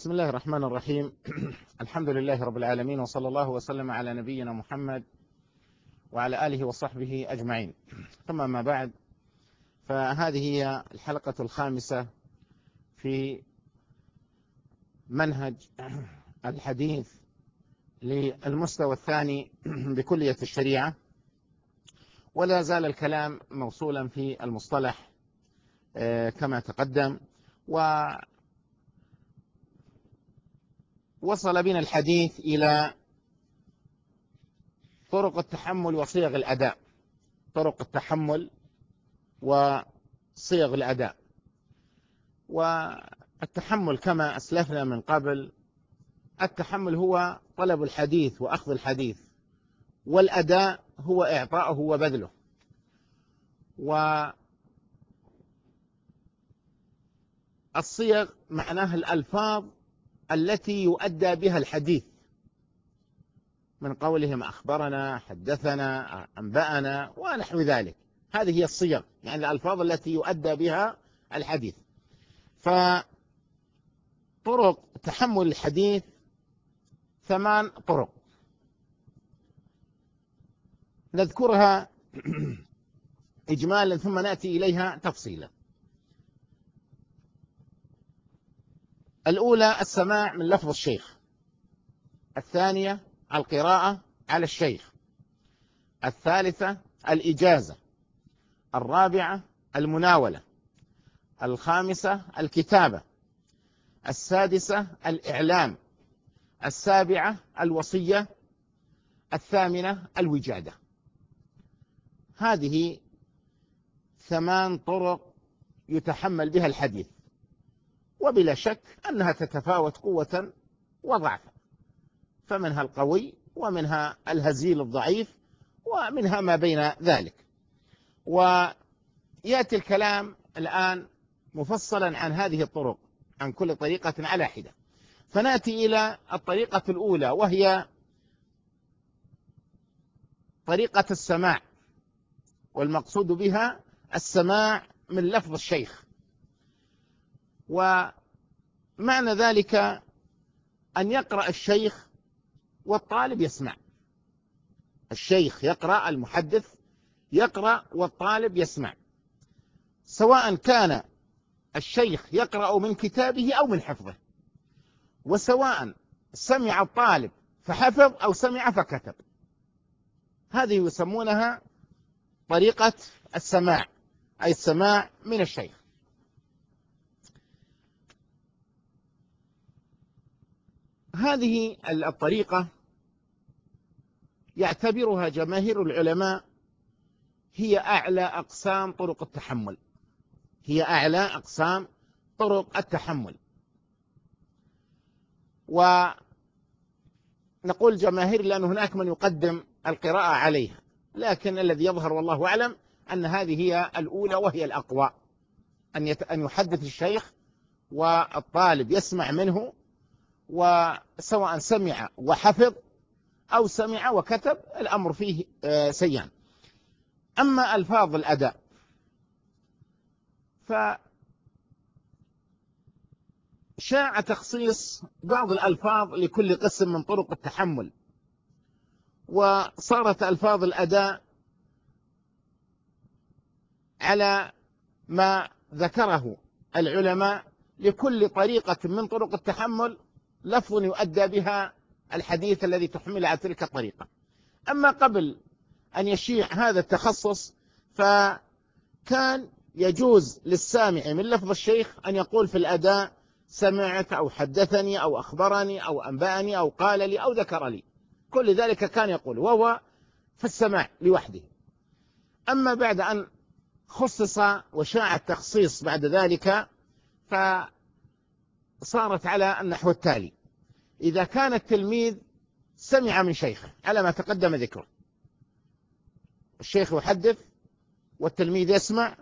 بسم الله الرحمن الرحيم. الحمد لله رب العالمين، وصلى الله وسلم على نبينا محمد وعلى آله وصحبه أجمعين. ثم ما بعد، فهذه هي الحلقة الخامسة في منهج الحديث للمستوى الثاني بكلية الشريعة، ولا زال الكلام موصولا في المصطلح كما تقدم. وصل بنا الحديث إلى طرق التحمل وصيغ الأداء. طرق التحمل وصيغ الأداء. والتحمل كما أسلفنا من قبل، التحمل هو طلب الحديث وأخذ الحديث، والأداء هو إعطاؤه وبذله. والصيغ معناها الألفاظ التي يؤدى بها الحديث، من قولهم أخبرنا، حدثنا، أنبأنا ونحو ذلك. هذه هي الصيغ، يعني الألفاظ التي يؤدى بها الحديث. فطرق تحمل الحديث 8 طرق نذكرها إجمالا ثم نأتي إليها تفصيلا. الأولى السماع من لفظ الشيخ، الثانية القراءة على الشيخ، الثالثة الإجازة، الرابعة المناولة، الخامسة الكتابة، السادسة الإعلام، السابعة الوصية، الثامنة الوجادة. هذه 8 طرق يتحمل بها الحديث، وبلا شك أنها تتفاوت قوة وضعفا، فمنها القوي ومنها الهزيل الضعيف ومنها ما بين ذلك. ويأتي الكلام الآن مفصلا عن هذه الطرق، عن كل طريقة على حدة. فنأتي إلى الطريقة الأولى، وهي طريقة السماع، والمقصود بها السماع من لفظ الشيخ. ومعنى ذلك أن يقرأ الشيخ والطالب يسمع. الشيخ يقرأ، المحدث يقرأ والطالب يسمع، سواء كان الشيخ يقرأ من كتابه أو من حفظه، وسواء سمع الطالب فحفظ أو سمع فكتب. هذه يسمونها طريقة السماع، أي السماع من الشيخ. هذه الطريقة يعتبرها جماهير العلماء هي أعلى أقسام طرق التحمل، هي أعلى أقسام طرق التحمل. ونقول جماهير لأن هناك من يقدم القراءة عليها، لكن الذي يظهر والله أعلم أن هذه هي الأولى وهي الأقوى، أن يحدث الشيخ والطالب يسمع منه، وسواء سمع وحفظ أو سمع وكتب الأمر فيه سيان. أما ألفاظ الأداء فشاع تخصيص بعض الألفاظ لكل قسم من طرق التحمل، وصارت ألفاظ الأداء على ما ذكره العلماء لكل طريقة من طرق التحمل لفظ يؤدى بها الحديث الذي تحمل على تلك الطريقة. أما قبل أن يشيع هذا التخصص، فكان يجوز للسامع من لفظ الشيخ أن يقول في الأداء سمعت أو حدثني أو أخبرني أو أنبأني أو قال لي أو ذكر لي، كل ذلك كان يقول، وهو في السماع لوحده. أما بعد أن خصص وشاع التخصيص بعد ذلك، فصارت على النحو التالي: إذا كان التلميذ سمع من شيخه على ما تقدم ذكره، الشيخ يحدث والتلميذ يسمع،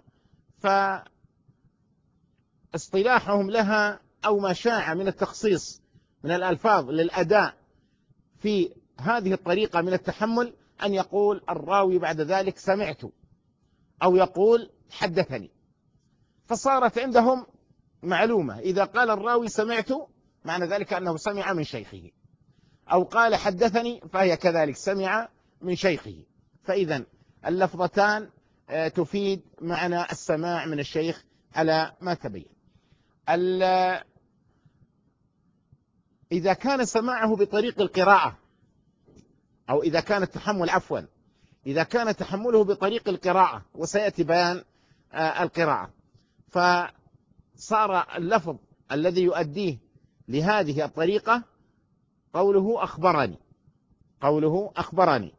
فاصطلاحهم لها أو ما شاع من التخصيص من الألفاظ للأداء في هذه الطريقة من التحمل أن يقول الراوي بعد ذلك سمعت، أو يقول حدثني. فصارت عندهم معلومة: إذا قال الراوي سمعت معنى ذلك أنه سمع من شيخه، أو قال حدثني فهي كذلك سمع من شيخه. فإذا اللفظتان تفيد معنى السماع من الشيخ على ما تبين. إذا كان سماعه بطريق القراءة، أو إذا كان التحمل عفوا إذا كان تحمله بطريق القراءة، وسيأتي بيان القراءة، فصار اللفظ الذي يؤديه لهذه الطريقة قوله أخبرني، قوله أخبرني.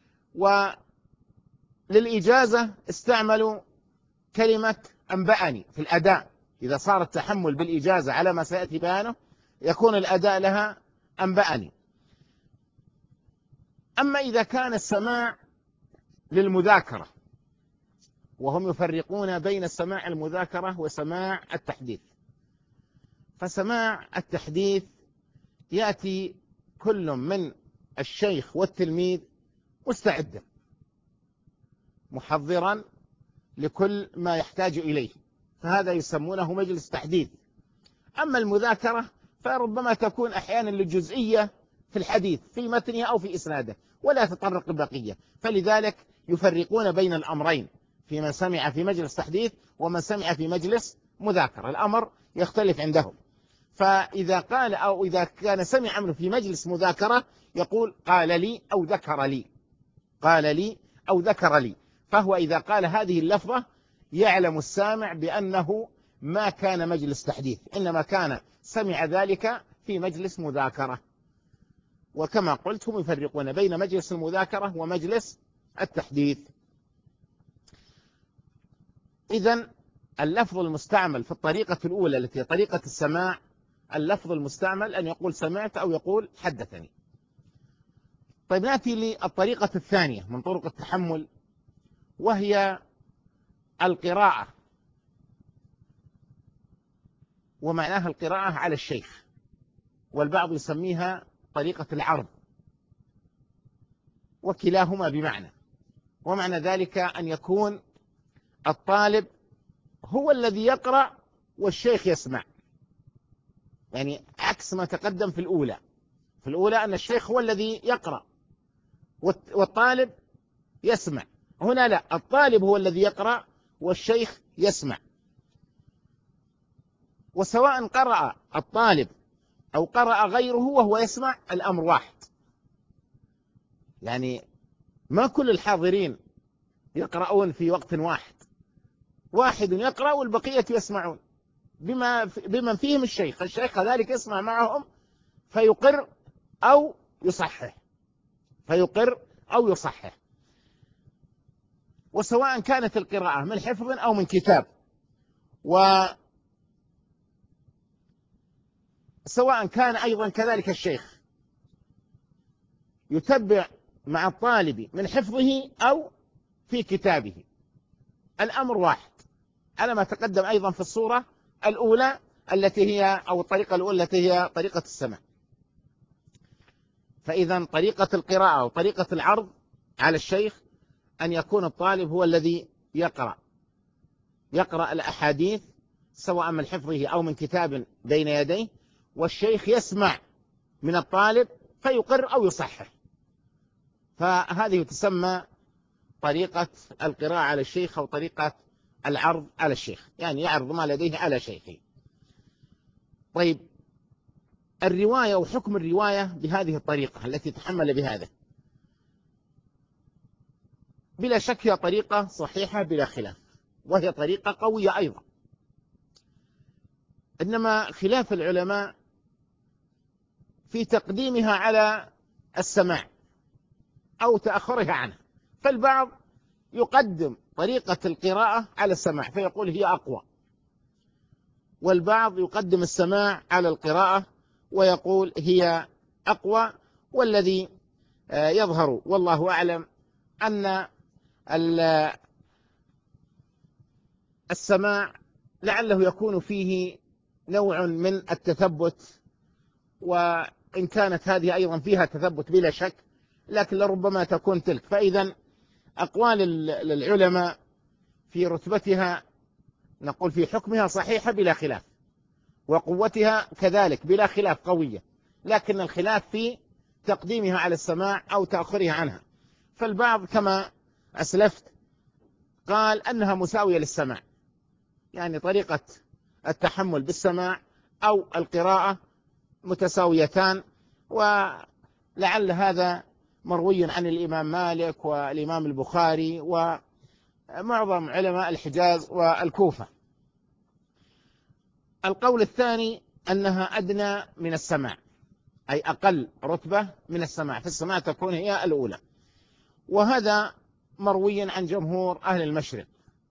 وللإجازة استعملوا كلمة أنبأني في الأداء. إذا صار التحمل بالإجازة على ما سيأتي بيانه يكون الأداء لها أنبأني. أما إذا كان السماع للمذاكرة، وهم يفرقون بين السماع المذاكرة وسماع التحديث، فسماع التحديث يأتي كل من الشيخ والتلميذ مستعدا محضرا لكل ما يحتاج إليه، فهذا يسمونه مجلس تحديث. أما المذاكرة فربما تكون أحيانا للجزئية في الحديث في متنه أو في إسناده ولا تطرق البقية، فلذلك يفرقون بين الأمرين في من سمع في مجلس تحديث ومن سمع في مجلس مذاكرة، الأمر يختلف عندهم. فإذا قال أو إذا كان سمع منه في مجلس مذاكرة يقول قال لي أو ذكر لي، قال لي أو ذكر لي. فهو إذا قال هذه اللفظة يعلم السامع بأنه ما كان مجلس تحديث، إنما كان سمع ذلك في مجلس مذاكرة. وكما قلت هم يفرقون بين مجلس المذاكرة ومجلس التحديث. إذن اللفظ المستعمل في الطريقة الأولى التي هي طريقة السماع، اللفظ المستعمل أن يقول سمعت أو يقول حدثني. طيب نأتي للطريقة الثانية من طرق التحمل، وهي القراءة، ومعناها القراءة على الشيخ، والبعض يسميها طريقة العرض، وكلاهما بمعنى. ومعنى ذلك أن يكون الطالب هو الذي يقرأ والشيخ يسمع، يعني عكس ما تقدم في الأولى. في الأولى أن الشيخ هو الذي يقرأ والطالب يسمع، هنا لا، الطالب هو الذي يقرأ والشيخ يسمع. وسواء قرأ الطالب أو قرأ غيره وهو يسمع الأمر واحد، يعني ما كل الحاضرين يقرؤون في وقت واحد، واحد يقرأ والبقية يسمعون بمن فيهم الشيخ، الشيخ كذلك يسمع معهم فيقر أو يصحح، فيقر أو يصحح. وسواء كانت القراءة من حفظ أو من كتاب، وسواء كان أيضا كذلك الشيخ يتبع مع الطالب من حفظه أو في كتابه، الأمر واحد، على ما تقدم أيضا في الصورة الأولى التي هي أو الطريقة الأولى التي هي طريقة السماع. فإذا طريقة القراءة وطريقة العرض على الشيخ أن يكون الطالب هو الذي يقرأ الأحاديث سواء من حفظه أو من كتاب بين يديه، والشيخ يسمع من الطالب فيقر أو يصحح. فهذه تسمى طريقة القراءة على الشيخ أو طريقة العرض على الشيخ، يعني يعرض ما لديه على شيخه. طيب الرواية وحكم الرواية بهذه الطريقة التي تحمل بهذا، بلا شك هي طريقة صحيحة بلا خلاف، وهي طريقة قوية أيضا، إنما خلاف العلماء في تقديمها على السماع أو تأخرها عنه. فالبعض يقدم طريقة القراءة على السماع فيقول هي أقوى، والبعض يقدم السماع على القراءة ويقول هي أقوى. والذي يظهر والله أعلم أن السماع لعله يكون فيه نوع من التثبت، وإن كانت هذه أيضا فيها تثبت بلا شك، لكن لربما تكون تلك. فإذا أقوال العلماء في رتبتها نقول في حكمها صحيحة بلا خلاف، وقوتها كذلك بلا خلاف قوية، لكن الخلاف في تقديمها على السماع أو تأخرها عنها. فالبعض كما أسلفت قال أنها مساوية للسماع، يعني طريقة التحمل بالسماع أو القراءة متساويتان، ولعل هذا مروي عن الإمام مالك والإمام البخاري ومعظم علماء الحجاز والكوفة. القول الثاني أنها أدنى من السماع، أي أقل رتبة من السماع، في السماع تكون هي الأولى، وهذا مروي عن جمهور أهل المشرق.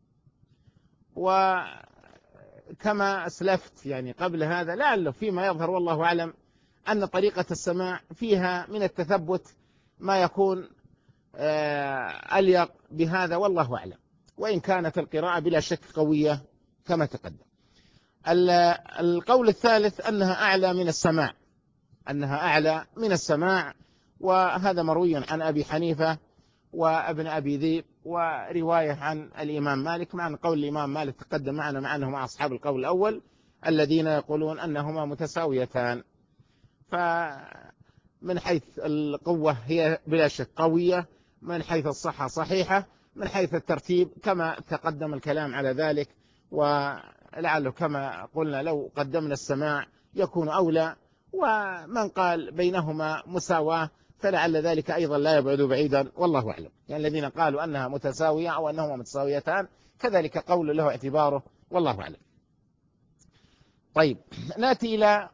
وكما أسلفت يعني قبل هذا، لعله فيما يظهر والله أعلم أن طريقة السماع فيها من التثبت ما يكون أليق بهذا والله أعلم، وإن كانت القراءة بلا شك قوية كما تقدم. القول الثالث أنها أعلى من السماع، أنها أعلى من السماع، وهذا مروي عن أبي حنيفة وابن أبي ذئب ورواية عن الإمام مالك، مع أن قول الإمام مالك تقدم معنا مع أنه مع أصحاب القول الأول الذين يقولون أنهما متساويتان. فمن حيث القوة هي بلا شك قوية، من حيث الصحة صحيحة، من حيث الترتيب كما تقدم الكلام على ذلك، ولعله كما قلنا لو قدمنا السماع يكون أولى، ومن قال بينهما مساواة فلعل ذلك أيضا لا يبعد بعيدا والله أعلم. يعني الذين قالوا أنها متساوية أو أنهما متساويتان كذلك قول له اعتباره والله أعلم. طيب، نأتي إلى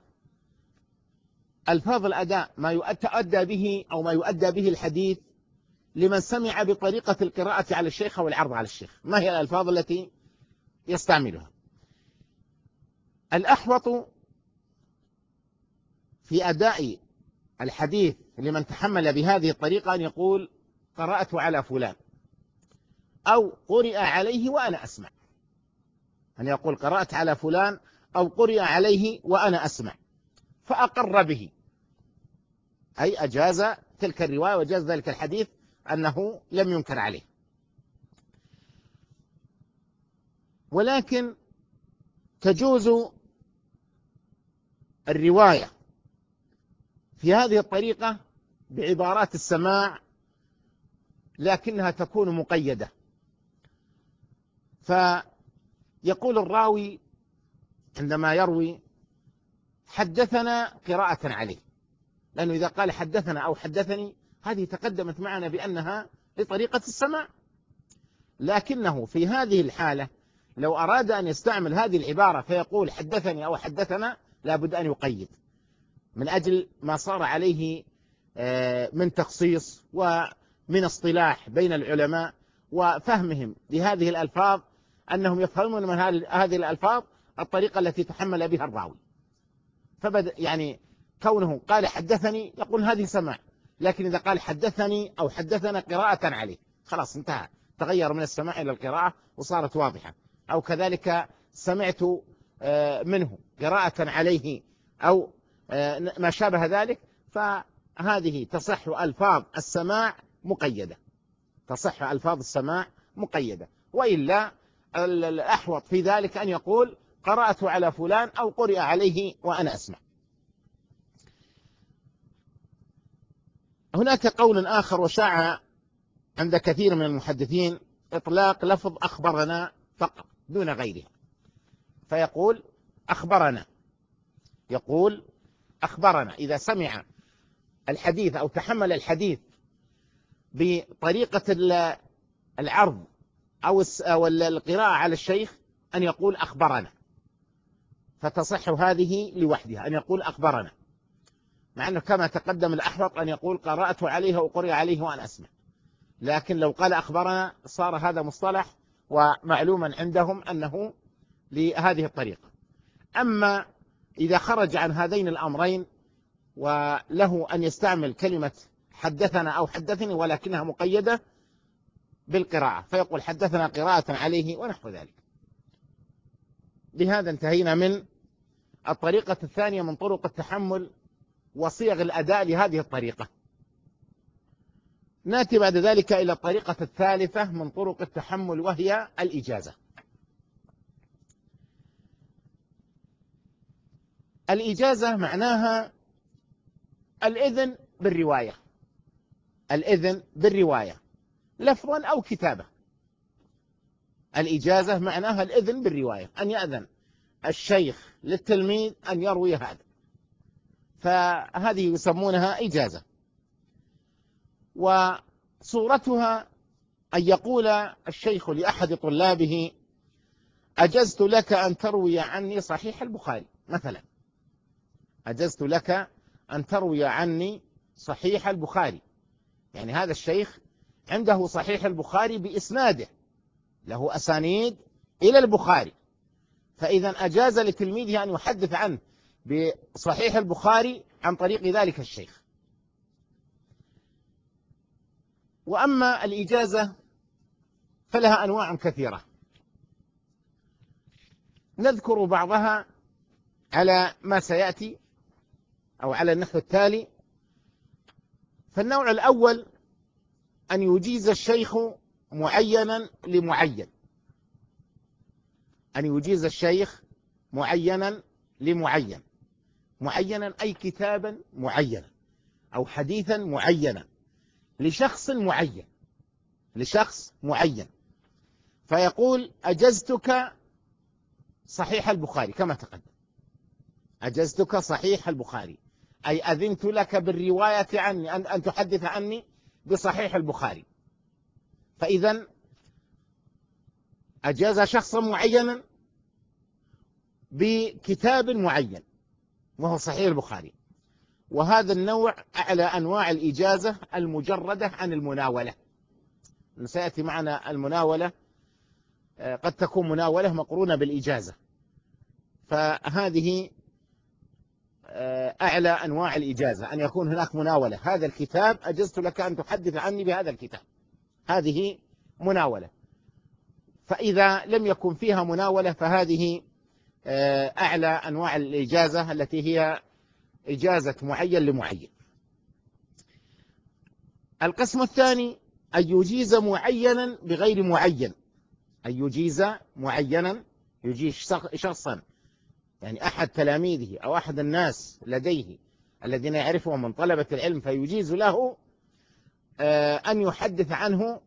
ألفاظ الأداء، ما يؤدى به أو ما يؤدى به الحديث لمن سمع بطريقة القراءة على الشيخ أو العرض على الشيخ. ما هي الألفاظ التي يستعملها؟ الأحوط في أداء الحديث لمن تحمل بهذه الطريقة أن يقول قرأت على فلان، أو قرئ عليه وأنا أسمع، أن يقول قرأت على فلان أو قرئ عليه وأنا أسمع، فأقر به، أي أجاز تلك الرواية وجاز ذلك الحديث أنه لم ينكر عليه. ولكن تجوز الرواية في هذه الطريقة بعبارات السماع، لكنها تكون مقيدة. فيقول الراوي عندما يروي حدثنا قراءة عليه، لأنه إذا قال حدثنا أو حدثني هذه تقدمت معنا بأنها لطريقة السماع، لكنه في هذه الحالة لو أراد أن يستعمل هذه العبارة فيقول حدثني أو حدثنا لابد أن يقيد، من أجل ما صار عليه من تخصيص ومن اصطلاح بين العلماء وفهمهم لهذه الألفاظ، أنهم يفهمون من هذه الألفاظ الطريقة التي تحمل بها الراوي. فبدأ يعني كونه قال حدثني يقول هذه سماع، لكن إذا قال حدثني أو حدثنا قراءة عليه خلاص انتهى، تغير من السماع إلى القراءة وصارت واضحة. أو كذلك سمعت منه قراءة عليه أو ما شابه ذلك، فهذه تصح ألفاظ السماع مقيدة، تصح ألفاظ السماع مقيدة. وإلا الأحوط في ذلك أن يقول قرأت على فلان أو قرئ عليه وأنا أسمع. هناك قول آخر وشاع عند كثير من المحدثين إطلاق لفظ أخبرنا فقط دون غيرها، فيقول أخبرنا، يقول أخبرنا إذا سمع الحديث أو تحمل الحديث بطريقة العرض أو القراءة على الشيخ أن يقول أخبرنا، فتصح هذه لوحدها أن يقول أخبرنا، مع أنه كما تقدم الأحوط أن يقول قرأت عليه وقرئ عليه وأنا أسمع. لكن لو قال أخبرنا صار هذا مصطلح ومعلوما عندهم أنه لهذه الطريقة. أما إذا خرج عن هذين الأمرين وله أن يستعمل كلمة حدثنا أو حدثني ولكنها مقيدة بالقراءة، فيقول حدثنا قراءة عليه ونحو ذلك. بهذا انتهينا من الطريقة الثانية من طرق التحمل وصيغ الأداء لهذه الطريقة. نأتي بعد ذلك إلى الطريقة الثالثة من طرق التحمل، وهي الإجازة. الإجازة معناها الإذن بالرواية، الإذن بالرواية لفظا أو كتابة. الإجازة معناها الإذن بالرواية، أن يأذن الشيخ للتلميذ أن يروي هذا، فهذه يسمونها إجازة. وصورتها أن يقول الشيخ لأحد طلابه: أجزت لك أن تروي عني صحيح البخاري مثلا، أجزت لك أن تروي عني صحيح البخاري. يعني هذا الشيخ عنده صحيح البخاري بإسناده، له أسانيد إلى البخاري، فإذا أجاز لتلميذه أن يحدث عنه بصحيح البخاري عن طريق ذلك الشيخ. وأما الإجازة فلها أنواع كثيرة، نذكر بعضها على ما سيأتي أو على النحو التالي. فالنوع الأول أن يجيز الشيخ معينا لمعين، أن يجيز الشيخ معينا لمعين، معينا أي كتابا معينا أو حديثا معينا لشخص معين، لشخص معين. فيقول: أجزتك صحيح البخاري كما تقدم، أجزتك صحيح البخاري، أي أذنت لك بالرواية عني، أن تحدث عني بصحيح البخاري. فإذا أجاز شخصا معينا بكتاب معين وهو صحيح البخاري. وهذا النوع أعلى أنواع الإجازة المجردة عن المناولة. سيأتي معنا المناولة، قد تكون مناولة مقرونة بالإجازة، فهذه أعلى أنواع الإجازة، أن يكون هناك مناولة. هذا الكتاب أجزت لك أن تحدث عني بهذا الكتاب، هذه مناولة. فإذا لم يكن فيها مناولة فهذه أعلى أنواع الإجازة التي هي إجازة معين لمعين. القسم الثاني أن يجيز معينا بغير معين، أن يجيز معينا، يجيز شخصا، يعني أحد تلاميذه أو أحد الناس لديه الذين يعرفهم من طلبة العلم، فيجيز له أن يحدث عنه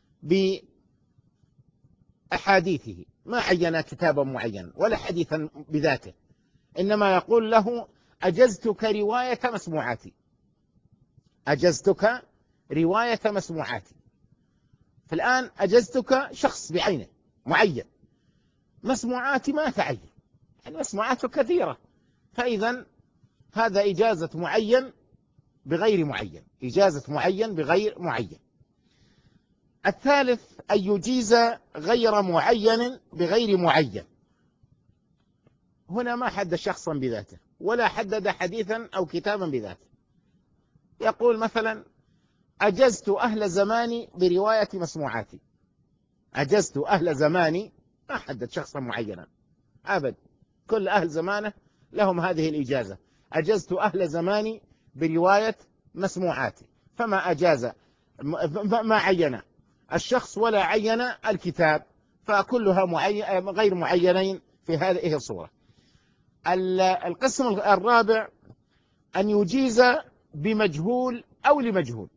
بأحاديثه، ما عين كتابا معينا ولا حديثا بذاته، إنما يقول له: أجزتك رواية مسموعاتي، أجزتك رواية مسموعاتي. فالآن أجزتك شخص بعينه معين، مسموعاتي ما تعين، يعني مسموعاته كثيرة، فإذا هذا إجازة معين بغير معين، إجازة معين بغير معين. الثالث أن يجيز غير معين بغير معين. هنا ما حدد شخصا بذاته ولا حدد حديثا أو كتابا بذاته. يقول مثلا: أجزت أهل زماني برواية مسموعاتي، أجزت أهل زماني، ما حدد شخصا معينا أبد، كل أهل زمانه لهم هذه الإجازة. أجزت أهل زماني برواية مسموعاتي، فما أجاز، ما عين الشخص ولا عين الكتاب، فكلها غير معينين في هذه الصورة. القسم الرابع أن يجيز بمجهول أو لمجهول،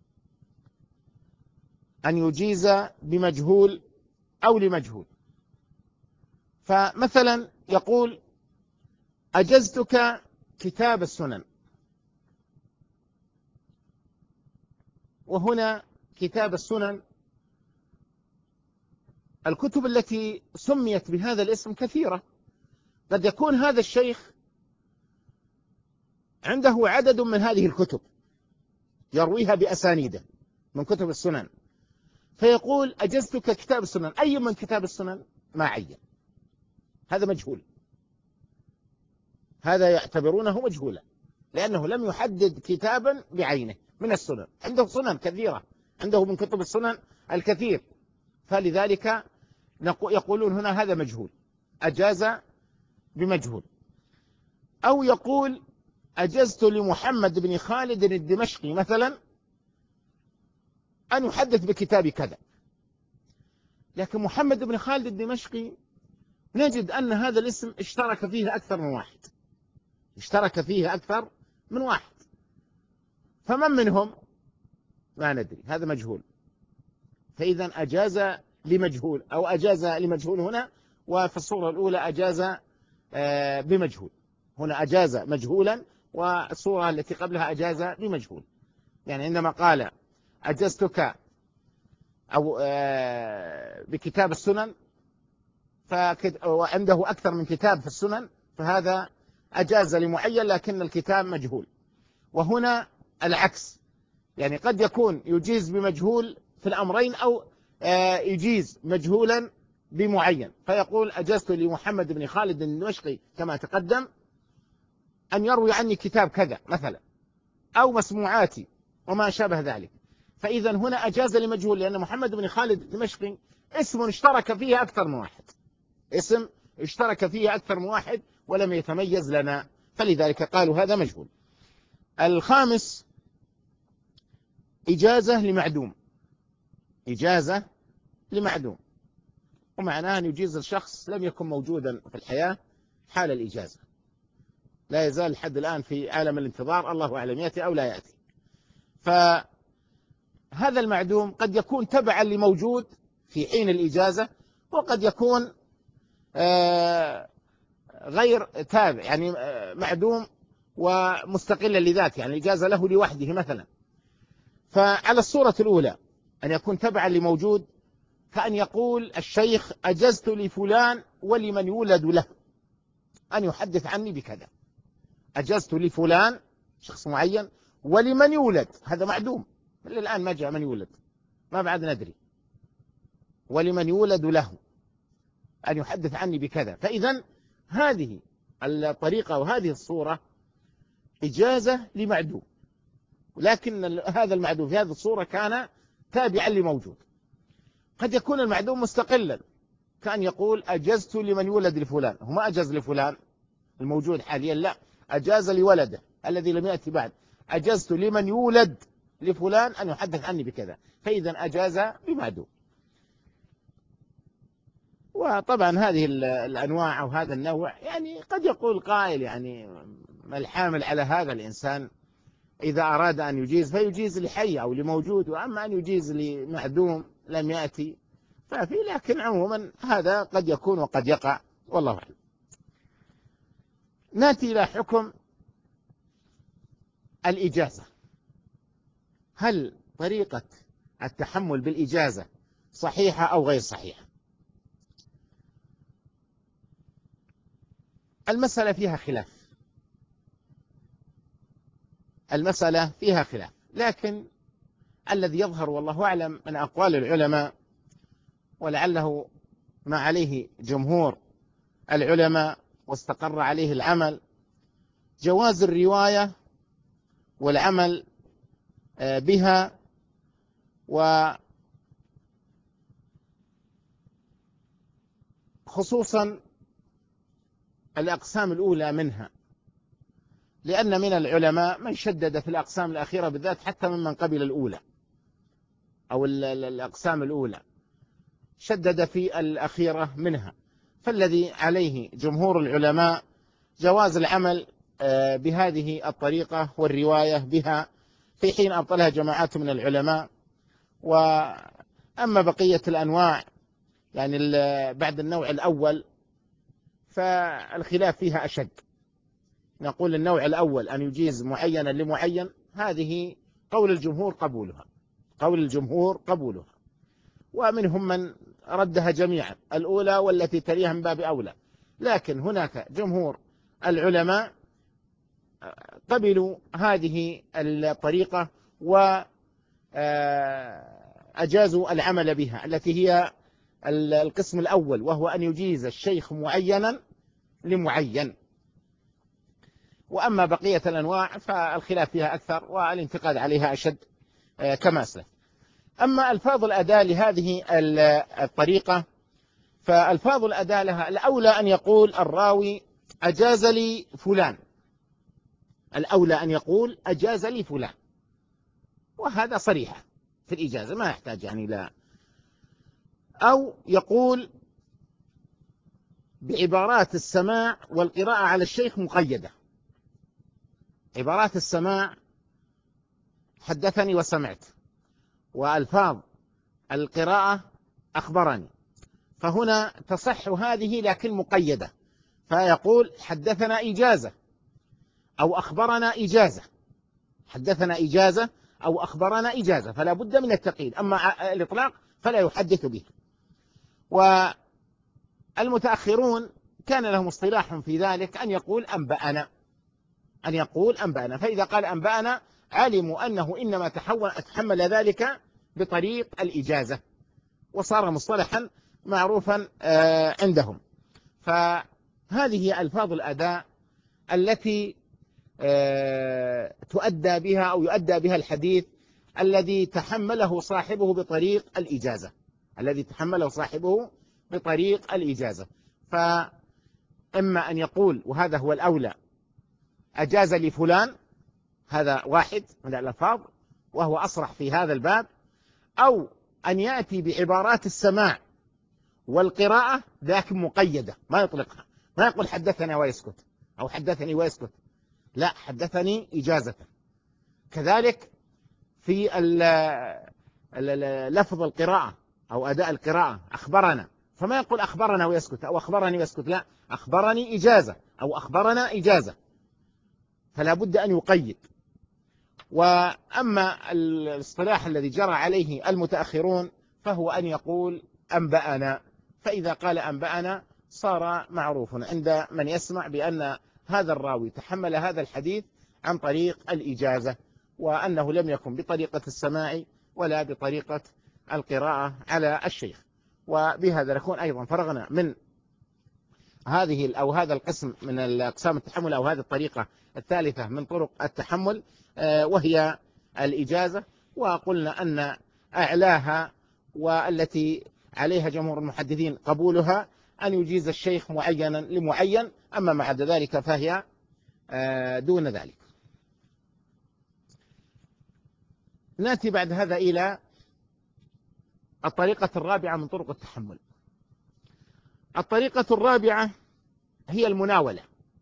أن يجيز بمجهول أو لمجهول. فمثلا يقول: أجزتك كتاب السنن. وهنا كتاب السنن، الكتب التي سميت بهذا الاسم كثيرة، قد يكون هذا الشيخ عنده عدد من هذه الكتب يرويها بأسانيده من كتب السنن، فيقول: أجزتك كتاب السنن. أي من كتاب السنن؟ ما عين، هذا مجهول، هذا يعتبرونه مجهولا، لأنه لم يحدد كتابا بعينه من السنن، عنده سنن كثيرة، عنده من كتب السنن الكثير، فلذلك يقولون هنا هذا مجهول، أجاز بمجهول. أو يقول: أجزت لمحمد بن خالد الدمشقي مثلا أن يحدث بكتاب كذا، لكن محمد بن خالد الدمشقي نجد أن هذا الاسم اشترك فيه أكثر من واحد، اشترك فيه أكثر من واحد، فمن منهم ما ندري، هذا مجهول. فإذا أجاز لمجهول، أو أجاز لمجهول هنا، وفي الصورة الأولى أجاز بمجهول. هنا أجاز مجهولا، والصورة التي قبلها أجاز بمجهول. يعني عندما قال أجزتك أو بكتاب السنن، وعنده أكثر من كتاب في السنن، فهذا أجاز لمعين لكن الكتاب مجهول. وهنا العكس، يعني قد يكون يجيز بمجهول في الأمرين، أو يجيز مجهولا بمعين، فيقول أجزت لمحمد بن خالد الدمشقي كما تقدم أن يروي عني كتاب كذا مثلا، أو مسموعاتي وما شابه ذلك. فإذا هنا أجاز لمجهول، لأن محمد بن خالد الدمشقي اسم اشترك فيه أكثر من واحد، اسم اشترك فيه أكثر من واحد ولم يتميز لنا، فلذلك قالوا هذا مجهول. الخامس إجازة لمعدوم. إجازة لمعدوم، ومعناه أن يجيز الشخص لم يكن موجودا في الحياة حال الإجازة، لا يزال لحد الآن في عالم الانتظار، الله أعلم يأتي أو لا يأتي. فهذا المعدوم قد يكون تبعا لموجود في حين الإجازة، وقد يكون غير تابع، يعني معدوم ومستقلا لذاته، يعني الإجازة له لوحده مثلا. فعلى الصورة الأولى أن يكون تبعا لموجود، كأن يقول الشيخ أجزت لفلان ولمن يولد له أن يحدث عني بكذا. أجزت لفلان شخص معين ولمن يولد، هذا معدوم الآن ما جاء من يولد، ما بعد ندري، ولمن يولد له أن يحدث عني بكذا. فإذا هذه الطريقة وهذه الصورة إجازة لمعدوم، لكن هذا المعدوم في هذه الصورة كان تابعا لموجود. قد يكون المعدوم مستقلا، كان يقول أجزت لمن يولد لفلان، هو ما أجاز لفلان الموجود حاليا، لا، أجاز لولده الذي لم يأتي بعد، أجزت لمن يولد لفلان أن يحدث عني بكذا، فإذا أجاز بمعدوم. وطبعا هذه الأنواع أو هذا النوع، يعني قد يقول قائل يعني ما الحامل على هذا الإنسان إذا أراد أن يجيز فيجيز لحي أو لموجود، وأما أن يجيز لمعدوم لم يأتي ففي، لكن عموما هذا قد يكون وقد يقع، والله أعلم. نأتي إلى حكم الإجازة. هل طريقة التحمل بالإجازة صحيحة أو غير صحيحة؟ المسألة فيها خلاف، المسألة فيها خلاف، لكن الذي يظهر والله أعلم من أقوال العلماء، ولعله ما عليه جمهور العلماء واستقر عليه العمل، جواز الرواية والعمل بها، وخصوصا الأقسام الأولى منها، لأن من العلماء من شدد في الأقسام الأخيرة بالذات حتى ممن قبل الأولى أو الأقسام الأولى، شدد في الأخيرة منها. فالذي عليه جمهور العلماء جواز العمل بهذه الطريقة والرواية بها، في حين أبطلها جماعات من العلماء. وأما بقية الأنواع يعني بعد النوع الأول فالخلاف فيها أشد. نقول النوع الأول أن يجيز معينا لمعين، هذه قول الجمهور قبولها، قول الجمهور قبولها، ومنهم من ردها جميعا الأولى والتي تليها من باب أولى، لكن هناك جمهور العلماء قبلوا هذه الطريقة وأجازوا العمل بها، التي هي القسم الأول، وهو أن يجيز الشيخ معينا لمعين. وأما بقية الأنواع فالخلاف فيها أكثر والانتقاد عليها أشد كما أسلف. أما ألفاظ الأداة لهذه الطريقة، فألفاظ الأداة لها الأولى أن يقول الراوي أجاز لي فلان، الأولى أن يقول أجاز لي فلان، وهذا صريح في الإجازة ما يحتاج يعني لا، أو يقول بعبارات السماع والقراءة على الشيخ مقيدة، عبارات السماع حدثني وسمعت، وألفاظ القراءة أخبرني، فهنا تصح هذه لكن مقيدة، فيقول حدثنا إجازة أو أخبرنا إجازة، حدثنا إجازة أو أخبرنا إجازة، فلا بد من التقييد. أما الإطلاق فلا يحدث به. والمتأخرون كان لهم اصطلاح في ذلك أن يقول أنبأنا، أن يقول أنبأنا، فإذا قال أنبأنا علموا أنه إنما تحمل ذلك بطريق الإجازة، وصار مصطلحا معروفا عندهم. فهذه ألفاظ الأداء التي تؤدى بها أو يؤدى بها الحديث الذي تحمله صاحبه بطريق الإجازة، الذي تحمله صاحبه بطريق الإجازة. فإما أن يقول، وهذا هو الأولى، أجاز لفلان، هذا واحد من الألفاظ وهو أصرح في هذا الباب، أو أن يأتي بعبارات السماع والقراءة لكن مقيدة، ما يطلقها، ما يقول حدثنا ويسكت أو حدثني ويسكت، لا، حدثني إجازة. كذلك في لفظ القراءة أو أداء القراءة أخبرنا، فما يقول أخبرنا ويسكت أو أخبرني ويسكت، لا، أخبرني إجازة أو أخبرنا إجازة، فلا بد أن يقيد. وأما الاصطلاح الذي جرى عليه المتأخرون فهو أن يقول أنبأنا، فإذا قال أنبأنا صار معروف عند من يسمع بأن هذا الراوي تحمل هذا الحديث عن طريق الإجازة، وأنه لم يكن بطريقة السماع ولا بطريقة القراءة على الشيخ. وبهذا نكون أيضا فرغنا من هذه أو هذا القسم من الأقسام التحمل، أو هذه الطريقة الثالثة من طرق التحمل، وهي الإجازة. وقلنا أن أعلاها والتي عليها جمهور المحدثين قبولها أن يجيز الشيخ معينا لمعين، أما ما عدا ذلك فهي دون ذلك. نأتي بعد هذا إلى الطريقة الرابعة من طرق التحمل. الطريقة الرابعة هي المناولة،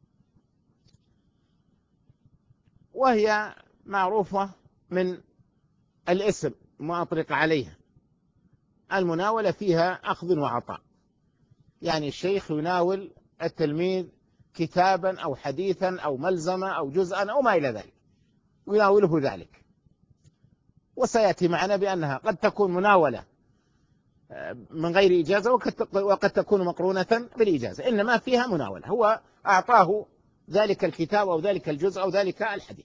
وهي معروفة من الاسم ما أطلق عليها. المناولة فيها أخذ وعطاء، يعني الشيخ يناول التلميذ كتابا أو حديثا أو ملزمة أو جزءا أو ما إلى ذلك، يناوله ذلك. وسيأتي معنا بأنها قد تكون مناولة من غير إجازة، وقد تكون مقرونة بالإجازة، إنما فيها مناولة، هو أعطاه ذلك الكتاب أو ذلك الجزء أو ذلك الحديث.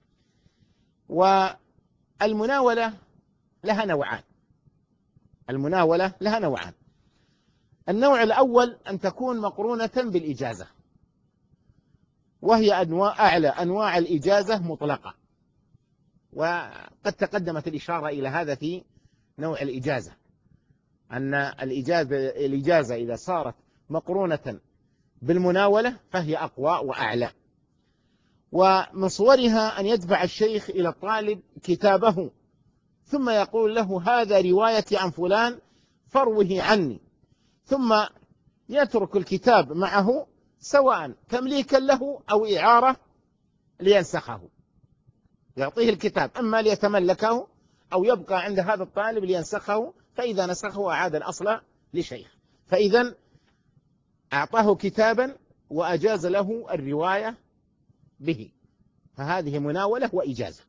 والمناولة لها نوعان، المناولة لها نوعان. النوع الأول أن تكون مقرونة بالإجازة، وهي أعلى أنواع الإجازة مطلقة، وقد تقدمت الإشارة إلى هذا في نوع الإجازة، أن الإجازة إذا صارت مقرونة بالمناولة فهي أقوى وأعلى. ومن صورها أن يدفع الشيخ إلى الطالب كتابه ثم يقول له هذا روايتي عن فلان فروه عني، ثم يترك الكتاب معه سواء تمليكا له أو إعارة لينسخه، يعطيه الكتاب إما ليتملكه أو يبقى عند هذا الطالب لينسخه، فإذا نسخه أعاد الأصل لشيخ. فإذا أعطاه كتابا وأجاز له الرواية به، فهذه مناولة وإجازة.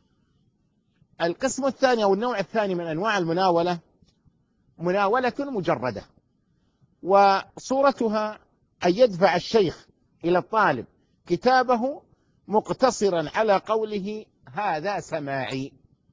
القسم الثاني أو النوع الثاني من أنواع المناولة مناولة مجردة، وصورتها أن يدفع الشيخ إلى الطالب كتابه مقتصرا على قوله هذا سماعي.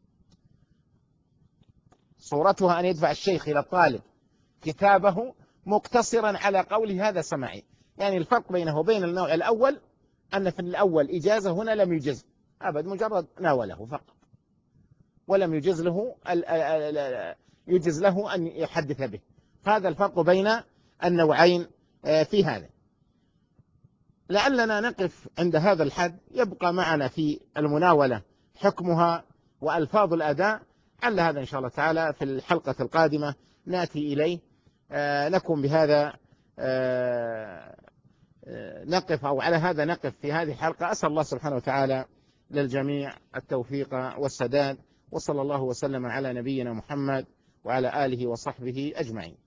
صورتها أن يدفع الشيخ إلى الطالب كتابه مقتصرا على قوله هذا سماعي. يعني الفرق بينه وبين النوع الأول أن في الأول إجازة، هنا لم يجز أبد، مجرد ناوله فقط، ولم يجز له أن يحدث به. هذا الفرق بين النوعين في هذا. لعلنا نقف عند هذا الحد، يبقى معنا في المناولة حكمها وألفاظ الأداء، على هذا إن شاء الله تعالى في الحلقة القادمة نأتي إليه. نكون بهذا نقف، أو على هذا نقف في هذه الحلقة. أسأل الله سبحانه وتعالى للجميع التوفيق والسداد، وصلى الله وسلم على نبينا محمد وعلى آله وصحبه أجمعين.